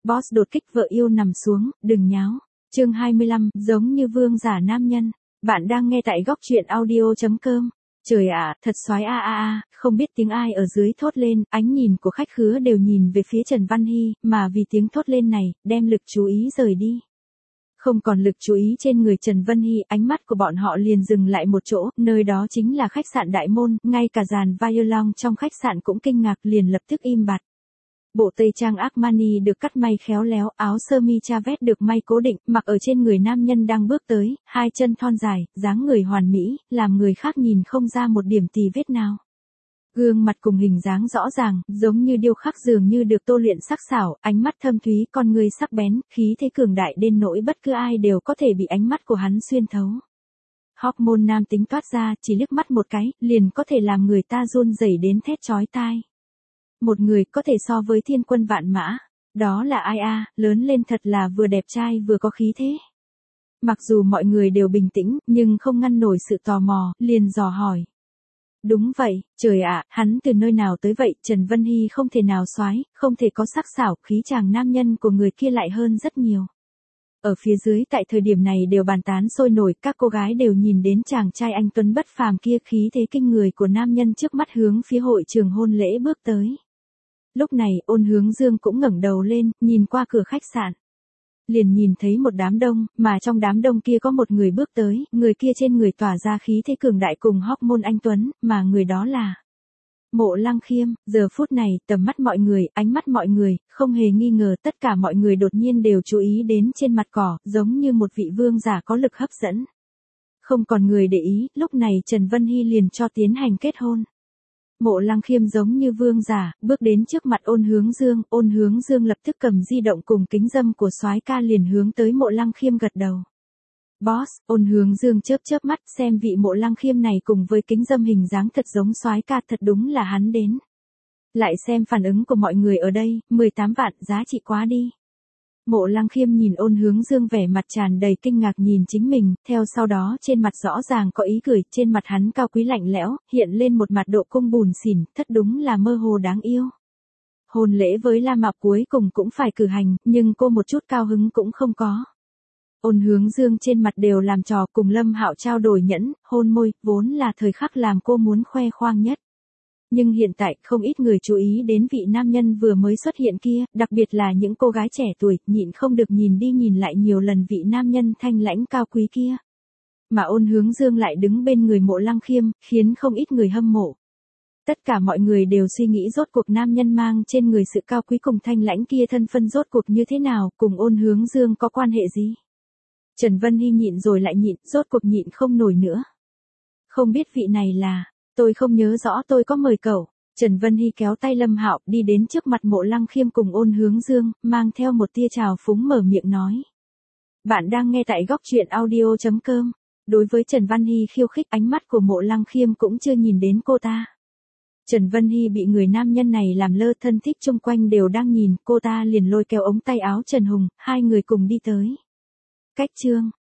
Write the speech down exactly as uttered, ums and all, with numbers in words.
Boss đột kích vợ yêu nằm xuống, đừng nháo. Chương hai mươi lăm, giống như vương giả nam nhân. Bạn đang nghe tại góc truyện audio chấm com. Trời ạ, thật xoái a a a, không biết tiếng ai ở dưới thốt lên, ánh nhìn của khách khứa đều nhìn về phía Trần Văn Hy, mà vì tiếng thốt lên này, đem lực chú ý rời đi. Không còn lực chú ý trên người Trần Văn Hy, ánh mắt của bọn họ liền dừng lại một chỗ, nơi đó chính là khách sạn Đại Môn, ngay cả dàn violon trong khách sạn cũng kinh ngạc liền lập tức im bặt. Bộ tây trang Armani được cắt may khéo léo, áo sơ mi Chavez được may cố định, mặc ở trên người nam nhân đang bước tới, hai chân thon dài, dáng người hoàn mỹ, làm người khác nhìn không ra một điểm tì vết nào. Gương mặt cùng hình dáng rõ ràng, giống như điêu khắc dường như được tô luyện sắc sảo, ánh mắt thâm thúy, con người sắc bén, khí thế cường đại đến nỗi bất cứ ai đều có thể bị ánh mắt của hắn xuyên thấu. Hormone nam tính toát ra, chỉ liếc mắt một cái, liền có thể làm người ta run rẩy đến thét chói tai. Một người có thể so với thiên quân vạn mã. Đó là ai a, lớn lên thật là vừa đẹp trai vừa có khí thế. Mặc dù mọi người đều bình tĩnh, nhưng không ngăn nổi sự tò mò, liền dò hỏi. Đúng vậy, trời ạ, hắn từ nơi nào tới vậy, Trần Văn Hy không thể nào soái, không thể có sắc sảo, khí chàng nam nhân của người kia lại hơn rất nhiều. Ở phía dưới tại thời điểm này đều bàn tán sôi nổi, các cô gái đều nhìn đến chàng trai anh tuấn bất phàm kia, khí thế kinh người của nam nhân trước mắt hướng phía hội trường hôn lễ bước tới. Lúc này, Ôn Hướng Dương cũng ngẩng đầu lên, nhìn qua cửa khách sạn. Liền nhìn thấy một đám đông, mà trong đám đông kia có một người bước tới, người kia trên người tỏa ra khí thế cường đại cùng hormone anh tuấn, mà người đó là Mộ Lăng Khiêm. Giờ phút này, tầm mắt mọi người, ánh mắt mọi người, không hề nghi ngờ tất cả mọi người đột nhiên đều chú ý đến trên mặt cỏ, giống như một vị vương giả có lực hấp dẫn. Không còn người để ý, lúc này Trần Văn Hy liền cho tiến hành kết hôn. Mộ Lăng Khiêm giống như vương giả, bước đến trước mặt Ôn Hướng Dương, Ôn Hướng Dương lập tức cầm di động cùng kính dâm của soái ca liền hướng tới Mộ Lăng Khiêm gật đầu. Boss, Ôn Hướng Dương chớp chớp mắt, xem vị Mộ Lăng Khiêm này cùng với kính dâm hình dáng thật giống soái ca, thật đúng là hắn đến. Lại xem phản ứng của mọi người ở đây, mười tám vạn, giá trị quá đi. Mộ Lăng Khiêm nhìn Ôn Hướng Dương vẻ mặt tràn đầy kinh ngạc nhìn chính mình, theo sau đó trên mặt rõ ràng có ý cười, trên mặt hắn cao quý lạnh lẽo, hiện lên một mặt độ cung bùn xỉn, thật đúng là mơ hồ đáng yêu. Hôn lễ với La Mạo cuối cùng cũng phải cử hành, nhưng cô một chút cao hứng cũng không có. Ôn Hướng Dương trên mặt đều làm trò, cùng Lâm Hạo trao đổi nhẫn, hôn môi, vốn là thời khắc làm cô muốn khoe khoang nhất. Nhưng hiện tại, không ít người chú ý đến vị nam nhân vừa mới xuất hiện kia, đặc biệt là những cô gái trẻ tuổi, nhịn không được nhìn đi nhìn lại nhiều lần vị nam nhân thanh lãnh cao quý kia. Mà Ôn Hướng Dương lại đứng bên người Mộ Lăng Khiêm, khiến không ít người hâm mộ. Tất cả mọi người đều suy nghĩ rốt cuộc nam nhân mang trên người sự cao quý cùng thanh lãnh kia thân phân rốt cuộc như thế nào, cùng Ôn Hướng Dương có quan hệ gì. Trần Văn Hy nhịn rồi lại nhịn, rốt cuộc nhịn không nổi nữa. Không biết vị này là... Tôi không nhớ rõ tôi có mời cậu. Trần Văn Hy kéo tay Lâm Hạo đi đến trước mặt Mộ Lăng Khiêm cùng Ôn Hướng Dương, mang theo một tia trào phúng mở miệng nói. Bạn đang nghe tại góc truyện audio chấm com. Đối với Trần Văn Hy khiêu khích, ánh mắt của Mộ Lăng Khiêm cũng chưa nhìn đến cô ta. Trần Văn Hy bị người nam nhân này làm lơ, thân thích chung quanh đều đang nhìn, cô ta liền lôi kéo ống tay áo Trần Hùng, hai người cùng đi tới. Cách chương,